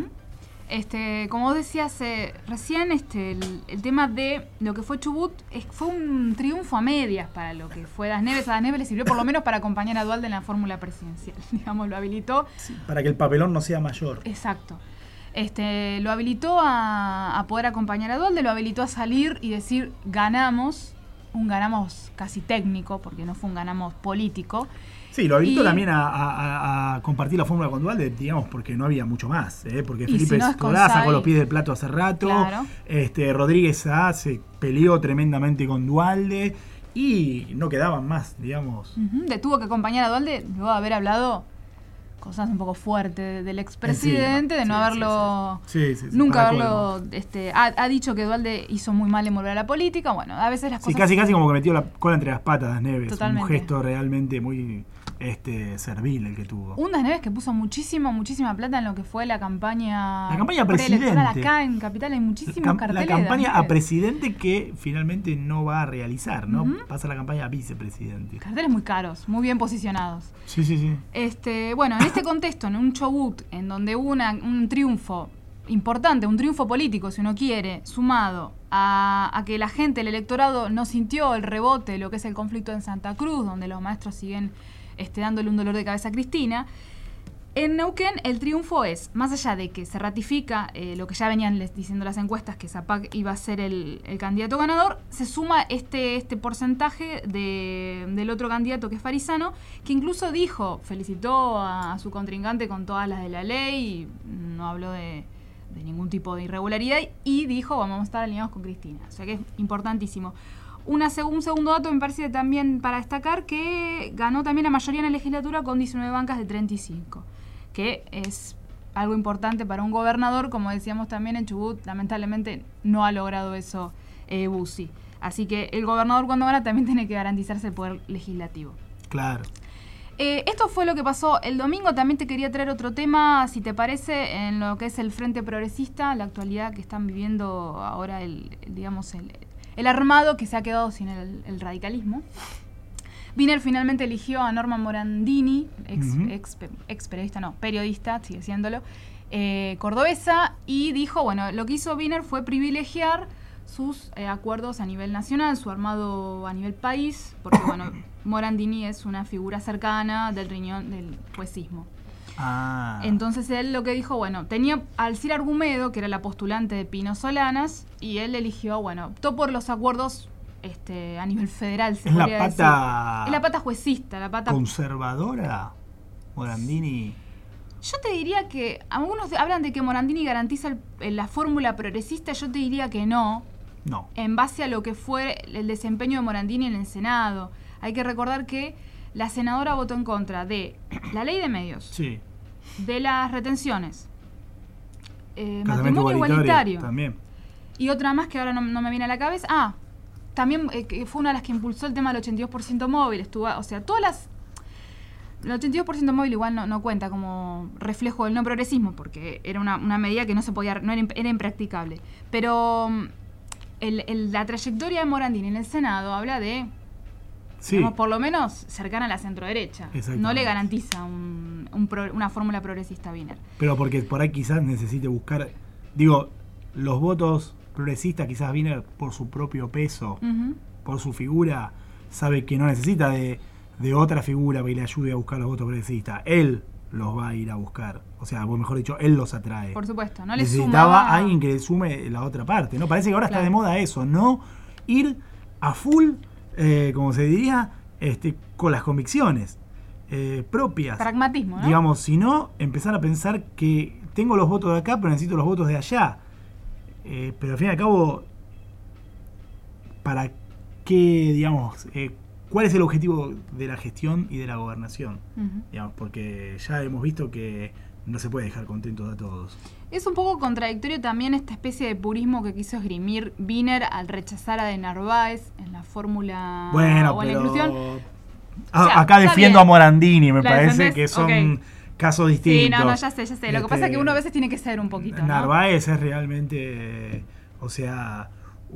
Como vos decías recién, el tema de lo que fue Chubut fue un triunfo a medias para lo que fue Das Neves. A Das Neves le sirvió por lo menos para acompañar a Duhalde en la fórmula presidencial. Digamos, lo habilitó. Sí, para que el papelón no sea mayor. Exacto. Lo habilitó a poder acompañar a Duhalde, lo habilitó a salir y decir ganamos. Un ganamos casi técnico, porque no fue un ganamos político. Sí, lo habilitó también a compartir la fórmula con Duhalde, digamos, porque no había mucho más, porque Felipe Solá sacó los pies del plato hace rato, claro. Rodríguez Saá se peleó tremendamente con Duhalde, y no quedaban más, digamos. Le tuvo que acompañar a Duhalde luego de haber hablado cosas un poco fuertes del expresidente, de no haberlo... nunca haberlo... Ha dicho que Duhalde hizo muy mal en volver a la política. Bueno, a veces las cosas... casi como que metió la cola entre las patas Das Neves. Totalmente. Un gesto realmente muy servil el que tuvo. Un Das Neves que puso muchísima plata en lo que fue la campaña... La campaña presidente. Acá en Capital hay muchísimos carteles. La campaña a presidente que finalmente no va a realizar, ¿no? Pasa la campaña a vicepresidente. Carteles muy caros, muy bien posicionados. Sí. Bueno, en este contexto, en un Chubut, en donde hubo un triunfo importante, un triunfo político, si uno quiere, sumado a que la gente, el electorado, no sintió el rebote de lo que es el conflicto en Santa Cruz, donde los maestros siguen dándole un dolor de cabeza a Cristina. En Neuquén el triunfo es, más allá de que se ratifica lo que ya venían diciendo las encuestas, que Zapac iba a ser el candidato ganador, se suma este porcentaje del otro candidato, que es Farisano, que incluso felicitó a su contrincante con todas las de la ley, y no habló de ningún tipo de irregularidad, y dijo vamos a estar alineados con Cristina. O sea que es importantísimo. Un segundo dato me parece también para destacar, que ganó también la mayoría en la legislatura con 19 bancas de 35, que es algo importante para un gobernador. Como decíamos también, en Chubut lamentablemente no ha logrado eso Bussi. Así que el gobernador, cuando gana, también tiene que garantizarse el poder legislativo. Claro. Esto fue lo que pasó el domingo. También te quería traer otro tema, si te parece, en lo que es el Frente Progresista, la actualidad que están viviendo ahora el armado que se ha quedado sin el radicalismo. Wiener finalmente eligió a Norma Morandini, ex periodista, periodista, sigue siéndolo, cordobesa, y dijo, bueno, lo que hizo Wiener fue privilegiar sus acuerdos a nivel nacional, su armado a nivel país, porque bueno, Morandini es una figura cercana del riñón del juecismo. Entonces él lo que dijo, bueno, tenía a Alcira Argumedo, que era la postulante de Pino Solanas, y él eligió, bueno, optó por los acuerdos a nivel federal, se podría decir. Es la pata juecista, la pata conservadora, Morandini. Yo te diría que, algunos hablan de que Morandini garantiza la fórmula progresista, yo te diría que no. No. En base a lo que fue el desempeño de Morandini en el Senado. Hay que recordar que la senadora votó en contra de la ley de medios, sí, de las retenciones, matrimonio igualitario, también, Y otra más que ahora no me viene a la cabeza. También fue una de las que impulsó el tema del 82% móvil. El 82% móvil igual no cuenta como reflejo del no progresismo, porque era una medida que no se podía, era impracticable. Pero la trayectoria de Morandini en el Senado habla de, digamos, por lo menos cercana a la centroderecha. No le garantiza una fórmula progresista a Wiener. Pero porque por ahí quizás necesite buscar, digo, los votos progresistas, quizás Wiener por su propio peso, por su figura, sabe que no necesita de otra figura que le ayude a buscar los votos progresistas. Él los va a ir a buscar. O sea, vos mejor dicho, él los atrae. Por supuesto, no le necesitaba a alguien que le sume la otra parte, ¿no? Parece que ahora está de moda eso, no ir a full, como se diría, con las convicciones propias. Pragmatismo, ¿no? Digamos, sino empezar a pensar que tengo los votos de acá, pero necesito los votos de allá. Pero al fin y al cabo, ¿para qué, digamos, cuál es el objetivo de la gestión y de la gobernación? Digamos, porque ya hemos visto que no se puede dejar contentos a todos. Es un poco contradictorio también esta especie de purismo que quiso esgrimir Wiener al rechazar a de Narváez en la fórmula o en la inclusión. Acá defiendo a Morandini, me parece que son casos distintos. Sí, ya sé. Lo que pasa es que uno a veces tiene que ser un poquito, ¿no? Narváez es realmente, o sea,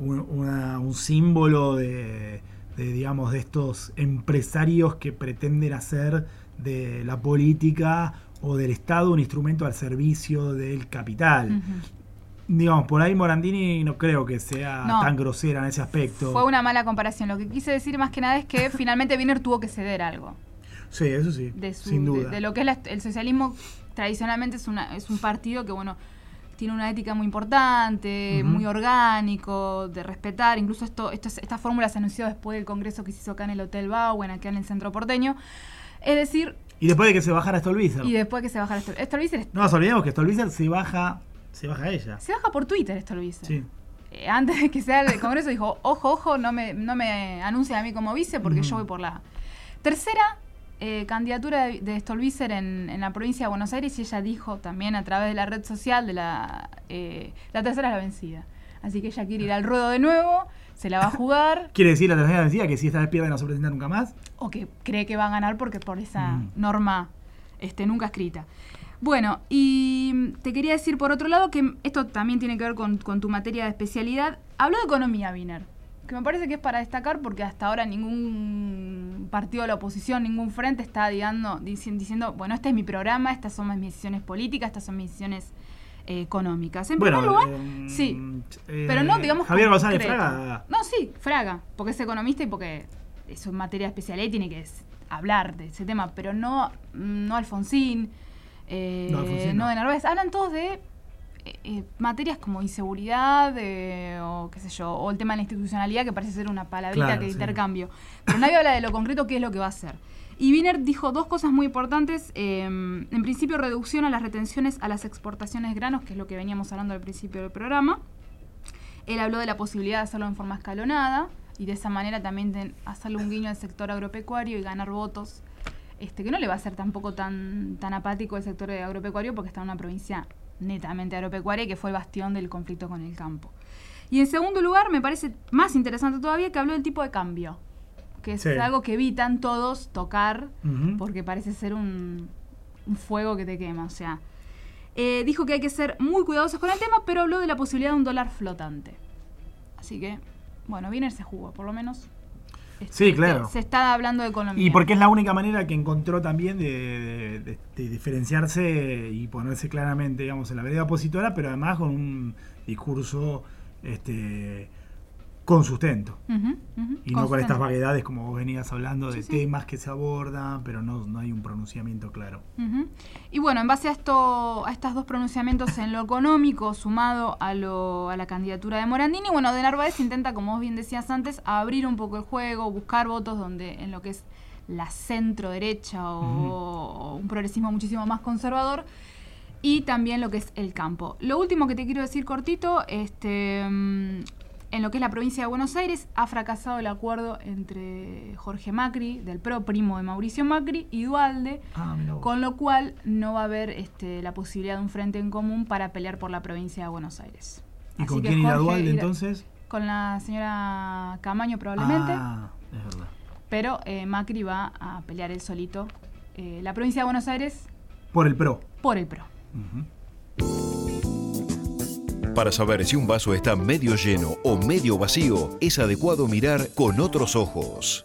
un símbolo de digamos, de estos empresarios que pretenden hacer de la política o del Estado un instrumento al servicio del capital. Digamos, por ahí Morandini no creo que sea tan grosera en ese aspecto. Fue una mala comparación. Lo que quise decir más que nada es que finalmente Wiener tuvo que ceder algo. Sí, eso sí, sin duda. De lo que es el socialismo, tradicionalmente es un partido que, bueno, tiene una ética muy importante, muy orgánico, de respetar. Incluso esta fórmula se anunció después del congreso que se hizo acá en el Hotel Bauen, acá en el centro porteño. Es decir... Y después de que se bajara Stolbizer. Stolbizer... No nos olvidemos que Stolbizer se baja ella. Se baja por Twitter Stolbizer. Sí. Antes de que sea el congreso dijo, ojo, no me anuncien a mí como vice porque yo voy por la tercera candidatura de Stolbizer en la provincia de Buenos Aires, y ella dijo también a través de la red social de la tercera es la vencida. Así que ella quiere ir al ruedo de nuevo, se la va a jugar. ¿Quiere decir la tercera vencida que si esta vez pierde no se presenta nunca más? O que cree que va a ganar porque por esa norma nunca escrita. Bueno, y te quería decir por otro lado que esto también tiene que ver con tu materia de especialidad. Habló de economía, Wiener, que me parece que es para destacar porque hasta ahora ningún partido de la oposición, ningún frente está diciendo, bueno, este es mi programa, estas son mis decisiones políticas, estas son mis decisiones económicas. En primer lugar, sí, pero no, digamos, Javier González Fraga. No, sí, Fraga, porque es economista y porque es una materia de especialidad y tiene que hablar de ese tema, pero no Alfonsín, no de Narváez. Hablan todos de materias como inseguridad o qué sé yo, o el tema de la institucionalidad, que parece ser una palabrita de intercambio. Pero nadie habla de lo concreto, qué es lo que va a hacer. Y Wiener dijo dos cosas muy importantes. En principio, reducción a las retenciones a las exportaciones de granos, que es lo que veníamos hablando al principio del programa. Él habló de la posibilidad de hacerlo en forma escalonada y de esa manera también hacerle un guiño al sector agropecuario y ganar votos, que no le va a ser tampoco tan apático el sector agropecuario porque está en una provincia netamente agropecuaria y que fue el bastión del conflicto con el campo. Y en segundo lugar, me parece más interesante todavía que habló del tipo de cambio, que es algo que evitan todos tocar porque parece ser un fuego que te quema. O sea, dijo que hay que ser muy cuidadosos con el tema, pero habló de la posibilidad de un dólar flotante. Así que, bueno, Wiener se jugó, por lo menos. Sí, claro. Se está hablando de economía. Y porque es la única manera que encontró también de diferenciarse y ponerse claramente, digamos, en la vereda opositora, pero además con un discurso con sustento. Y no con estas vaguedades como vos venías hablando de temas que se abordan, pero no hay un pronunciamiento claro. Y bueno, en base a estos dos pronunciamientos en lo económico, sumado a la candidatura de Morandini, bueno, de Narváez intenta, como vos bien decías antes, abrir un poco el juego, buscar votos en lo que es la centro derecha o un progresismo muchísimo más conservador, y también lo que es el campo. Lo último que te quiero decir cortito, en lo que es la provincia de Buenos Aires, ha fracasado el acuerdo entre Jorge Macri, del PRO, primo de Mauricio Macri, y Duhalde, con lo cual no va a haber la posibilidad de un frente en común para pelear por la provincia de Buenos Aires. ¿Y con quién irá Duhalde entonces? Con la señora Camaño probablemente. Es verdad. Pero Macri va a pelear él solito la provincia de Buenos Aires. Por el PRO. Por el PRO. Para saber si un vaso está medio lleno o medio vacío, es adecuado mirar con otros ojos.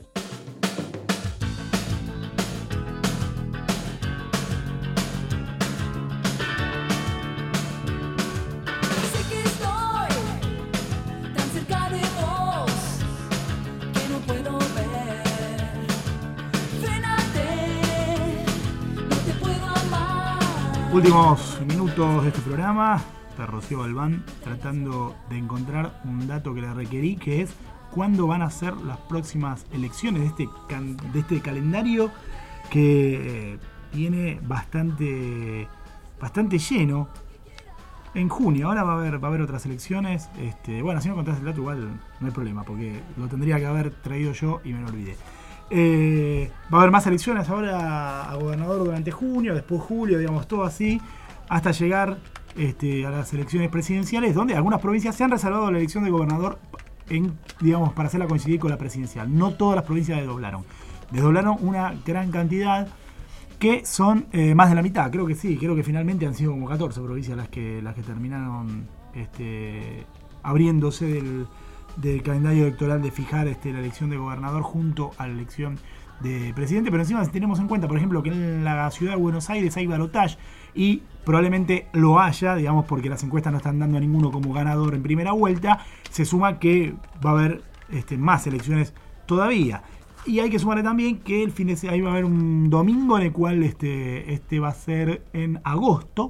Últimos minutos de este programa, está Rocío Galván tratando de encontrar un dato que le requerí, que es cuándo van a ser las próximas elecciones de este calendario que viene bastante lleno. En junio, ahora va a haber otras elecciones. Bueno, si no contás el dato igual no hay problema, porque lo tendría que haber traído yo y me lo olvidé. Va a haber más elecciones ahora a gobernador durante junio, después julio, digamos, todo así, hasta llegar a las elecciones presidenciales, donde algunas provincias se han reservado la elección de gobernador para hacerla coincidir con la presidencial. No todas las provincias desdoblaron una gran cantidad, que son más de la mitad, creo que finalmente han sido como 14 provincias las que terminaron abriéndose del calendario electoral de fijar la elección de gobernador junto a la elección de presidente. Pero encima, si tenemos en cuenta, por ejemplo, que en la ciudad de Buenos Aires hay balotaje, y probablemente lo haya, digamos, porque las encuestas no están dando a ninguno como ganador en primera vuelta, se suma que va a haber más elecciones todavía. Y hay que sumarle también que ahí va a haber un domingo en el cual va a ser en agosto.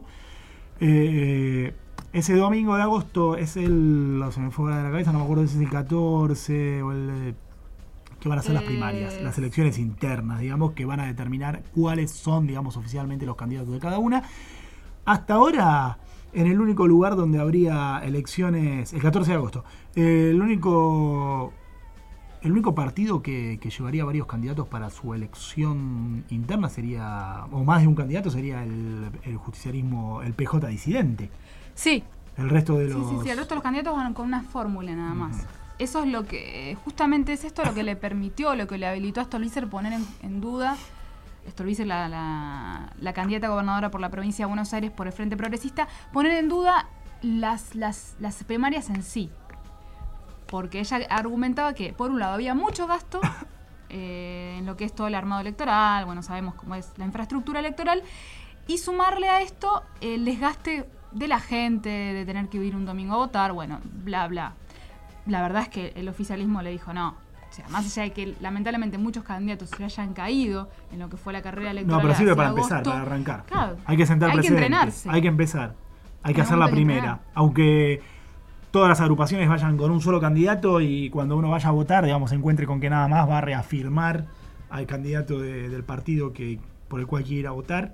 Ese domingo de agosto es se me fue de la cabeza, no me acuerdo si es el 14 o que van a ser las primarias, las elecciones internas, digamos, que van a determinar cuáles son, digamos, oficialmente los candidatos de cada una. Hasta ahora, en el único lugar donde habría elecciones, el 14 de agosto, el único partido que llevaría varios candidatos para su elección interna sería, o más de un candidato, sería el justiciarismo, el PJ disidente. Sí. El resto de los... Sí, el resto de los candidatos van con una fórmula nada más. Eso es lo que, justamente es esto lo que le permitió, lo que le habilitó a Stolbizer poner en duda, Stolbizer, la candidata gobernadora por la provincia de Buenos Aires por el Frente Progresista, poner en duda las primarias en sí. Porque ella argumentaba que, por un lado, había mucho gasto en lo que es todo el armado electoral, bueno, sabemos cómo es la infraestructura electoral, y sumarle a esto el desgaste de la gente, de tener que ir un domingo a votar, bueno, bla, bla. La verdad es que el oficialismo le dijo no. O sea, más allá de que lamentablemente muchos candidatos se hayan caído en lo que fue la carrera electoral. No, pero sirve para empezar, para arrancar. Claro, hay que sentar precedentes. Hay que entrenarse. Hay que empezar. Hay que hacer la primera. Aunque todas las agrupaciones vayan con un solo candidato y cuando uno vaya a votar, digamos, se encuentre con que nada más va a reafirmar al candidato del partido por el cual quiere ir a votar.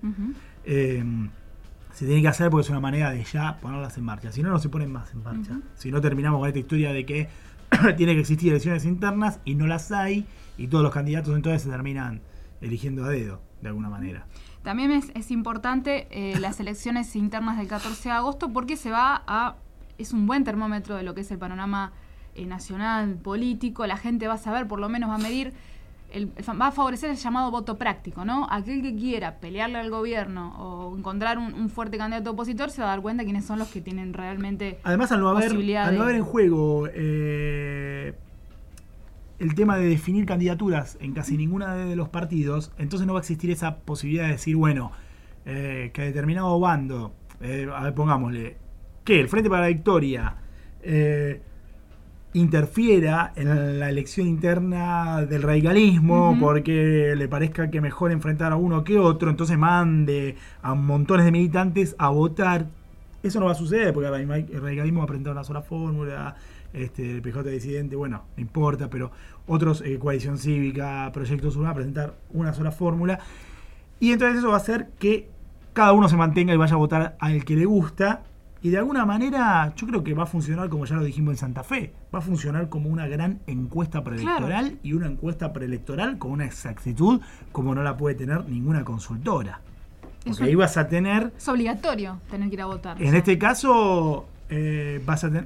Se tiene que hacer porque es una manera de ya ponerlas en marcha. Si no, no se ponen más en marcha. Si no, terminamos con esta historia de que tiene que existir elecciones internas y no las hay, y todos los candidatos entonces se terminan eligiendo a dedo, de alguna manera. También es importante las elecciones internas del 14 de agosto porque es un buen termómetro de lo que es el panorama nacional, político. La gente va a saber, por lo menos va a medir, va a favorecer el llamado voto práctico, ¿no? Aquel que quiera pelearle al gobierno o encontrar un fuerte candidato opositor se va a dar cuenta quiénes son los que tienen realmente además, al no haber en juego el tema de definir candidaturas en casi ninguna de los partidos, entonces no va a existir esa posibilidad de decir, bueno, que determinado bando, a ver, pongámosle, que el Frente para la Victoria interfiera en la elección interna del radicalismo porque le parezca que mejor enfrentar a uno que otro, entonces mande a montones de militantes a votar. Eso no va a suceder porque el radicalismo va a presentar una sola fórmula, el PJ disidente, bueno, no importa, pero otros, Coalición Cívica, Proyecto Sur, van a presentar una sola fórmula, y entonces eso va a hacer que cada uno se mantenga y vaya a votar al que le gusta. Y de alguna manera yo creo que va a funcionar, como ya lo dijimos en Santa Fe, va a funcionar como una gran encuesta preelectoral, claro. Y una encuesta preelectoral con una exactitud como no la puede tener ninguna consultora. Porque ahí vas a tener... Es obligatorio tener que ir a votar. En este caso, vas a tener...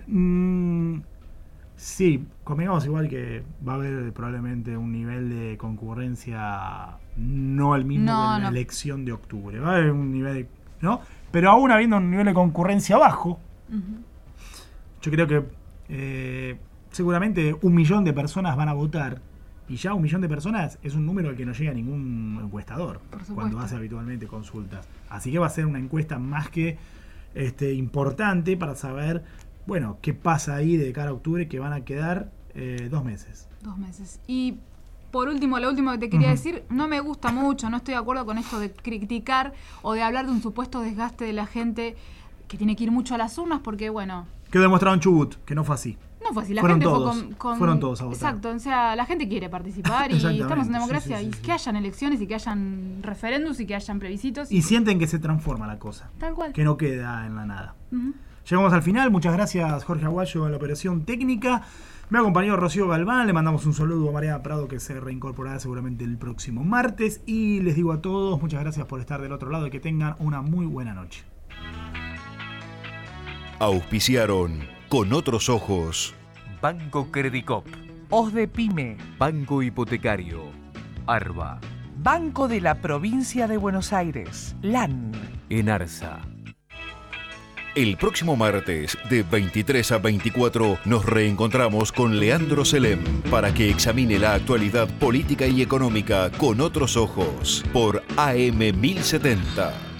sí, convengamos igual que va a haber probablemente un nivel de concurrencia no el mismo que la elección de octubre. Va a haber un nivel, ¿no? Pero aún habiendo un nivel de concurrencia bajo, yo creo que seguramente 1 millón de personas van a votar. Y ya 1 millón de personas es un número al que no llega ningún encuestador cuando hace habitualmente consultas. Así que va a ser una encuesta más que importante para saber, bueno, qué pasa ahí de cara a octubre, que van a quedar 2 meses. 2 meses. Y por último, lo último que te quería decir, no me gusta mucho, no estoy de acuerdo con esto de criticar o de hablar de un supuesto desgaste de la gente que tiene que ir mucho a las urnas porque, bueno... Quedó demostrado en Chubut, que no fue así. No fue así, la fueron gente todos, fue fueron todos a votar. Exacto, o sea, la gente quiere participar y estamos en democracia y que hayan elecciones y que hayan referéndums y que hayan plebiscitos. Y sienten que se transforma la cosa. Tal cual. Que no queda en la nada. Llegamos al final, muchas gracias Jorge Aguayo en la operación técnica. Me ha acompañado Rocío Galván, le mandamos un saludo a María Prado que se reincorporará seguramente el próximo martes. Y les digo a todos, muchas gracias por estar del otro lado y que tengan una muy buena noche. Auspiciaron Con Otros Ojos. Banco Credicop. OSDEPYME. Banco Hipotecario. Arba. Banco de la Provincia de Buenos Aires. LAN. Enarsa. El próximo martes, de 23 a 24, nos reencontramos con Leandro Selem para que examine la actualidad política y económica con otros ojos por AM 1070.